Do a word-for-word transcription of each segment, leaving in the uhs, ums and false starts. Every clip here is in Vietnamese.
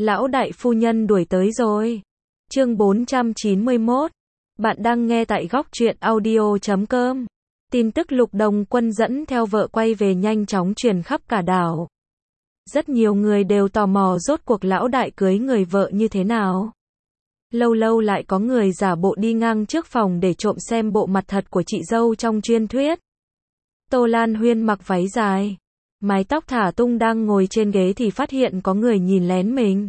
Lão đại phu nhân đuổi tới rồi. Chương bốn trăm chín mươi mốt. Bạn đang nghe tại góc truyện audio chấm com. Tin tức Lục Đồng Quân dẫn theo vợ quay về nhanh chóng truyền khắp cả đảo. Rất nhiều người đều tò mò rốt cuộc lão đại cưới người vợ như thế nào. Lâu lâu lại có người giả bộ đi ngang trước phòng để trộm xem bộ mặt thật của chị dâu trong truyền thuyết. Tô Lan Huyên mặc váy dài, mái tóc thả tung đang ngồi trên ghế thì phát hiện có người nhìn lén mình.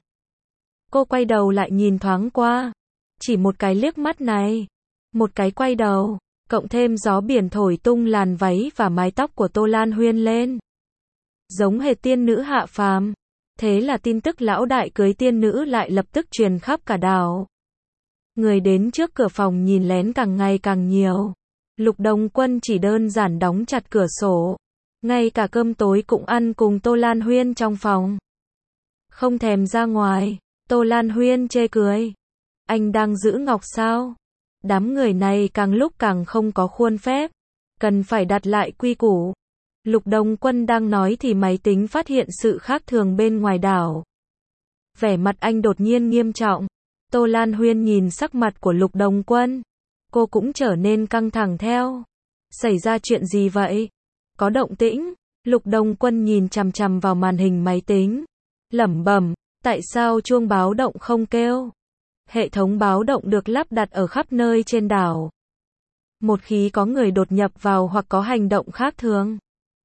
Cô quay đầu lại nhìn thoáng qua. Chỉ một cái liếc mắt này, một cái quay đầu, cộng thêm gió biển thổi tung làn váy và mái tóc của Tô Lan Huyên lên. Giống hệt tiên nữ hạ phàm. Thế là tin tức lão đại cưới tiên nữ lại lập tức truyền khắp cả đảo. Người đến trước cửa phòng nhìn lén càng ngày càng nhiều. Lục Đồng Quân chỉ đơn giản đóng chặt cửa sổ. Ngay cả cơm tối cũng ăn cùng Tô Lan Huyên trong phòng. Không thèm ra ngoài. Tô Lan Huyên chê cười. Anh đang giữ ngọc sao? Đám người này càng lúc càng không có khuôn phép. Cần phải đặt lại quy củ. Lục Đồng Quân đang nói thì máy tính phát hiện sự khác thường bên ngoài đảo. Vẻ mặt anh đột nhiên nghiêm trọng. Tô Lan Huyên nhìn sắc mặt của Lục Đồng Quân. Cô cũng trở nên căng thẳng theo. Xảy ra chuyện gì vậy? Có động tĩnh. Lục Đồng Quân nhìn chằm chằm vào màn hình máy tính. Lẩm bẩm, tại sao chuông báo động không kêu? Hệ thống báo động được lắp đặt ở khắp nơi trên đảo. Một khi có người đột nhập vào hoặc có hành động khác thường,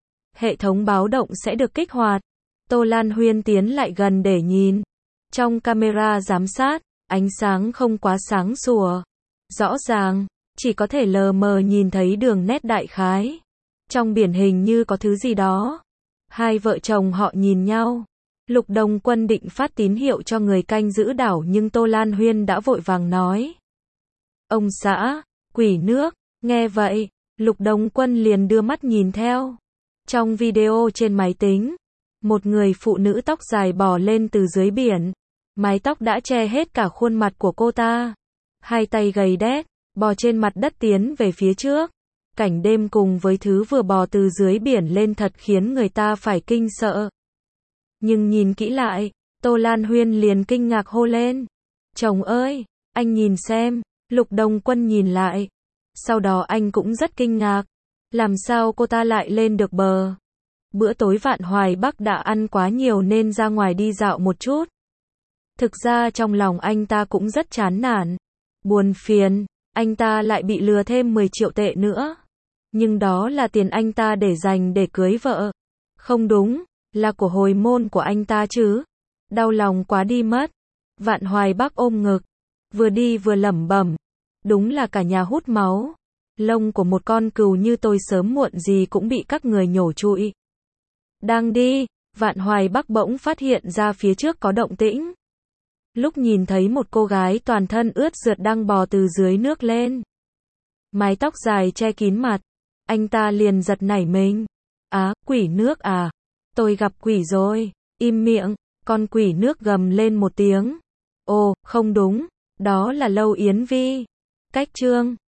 hệ thống báo động sẽ được kích hoạt. Tô Lan Huyên tiến lại gần để nhìn. Trong camera giám sát, ánh sáng không quá sáng sủa. Rõ ràng, chỉ có thể lờ mờ nhìn thấy đường nét đại khái. Trong biển hình như có thứ gì đó. Hai vợ chồng họ nhìn nhau. Lục Đồng Quân định phát tín hiệu cho người canh giữ đảo nhưng Tô Lan Huyên đã vội vàng nói. Ông xã, quỷ nước. Nghe vậy, Lục Đồng Quân liền đưa mắt nhìn theo. Trong video trên máy tính, một người phụ nữ tóc dài bò lên từ dưới biển. Mái tóc đã che hết cả khuôn mặt của cô ta. Hai tay gầy đét, bò trên mặt đất tiến về phía trước. Cảnh đêm cùng với thứ vừa bò từ dưới biển lên thật khiến người ta phải kinh sợ. Nhưng nhìn kỹ lại, Tô Lan Huyên liền kinh ngạc hô lên. Chồng ơi, anh nhìn xem. Lục Đồng Quân nhìn lại. Sau đó anh cũng rất kinh ngạc. Làm sao cô ta lại lên được bờ? Bữa tối Vạn Hoài Bắc đã ăn quá nhiều nên ra ngoài đi dạo một chút. Thực ra trong lòng anh ta cũng rất chán nản. Buồn phiền, anh ta lại bị lừa thêm mười triệu tệ nữa. Nhưng đó là tiền anh ta để dành để cưới vợ. Không đúng, là của hồi môn của anh ta chứ. Đau lòng quá đi mất. Vạn Hoài Bắc ôm ngực, vừa đi vừa lẩm bẩm. Đúng là cả nhà hút máu. Lông của một con cừu như tôi sớm muộn gì cũng bị các người nhổ trụi. Đang đi, Vạn Hoài Bắc bỗng phát hiện ra phía trước có động tĩnh. Lúc nhìn thấy một cô gái toàn thân ướt rượt đang bò từ dưới nước lên. Mái tóc dài che kín mặt. Anh ta liền giật nảy mình. Á, quỷ nước à? Tôi gặp quỷ rồi. Im miệng, con quỷ nước gầm lên một tiếng. Ồ, không đúng, đó là Lâu Yến Vi. Cách chương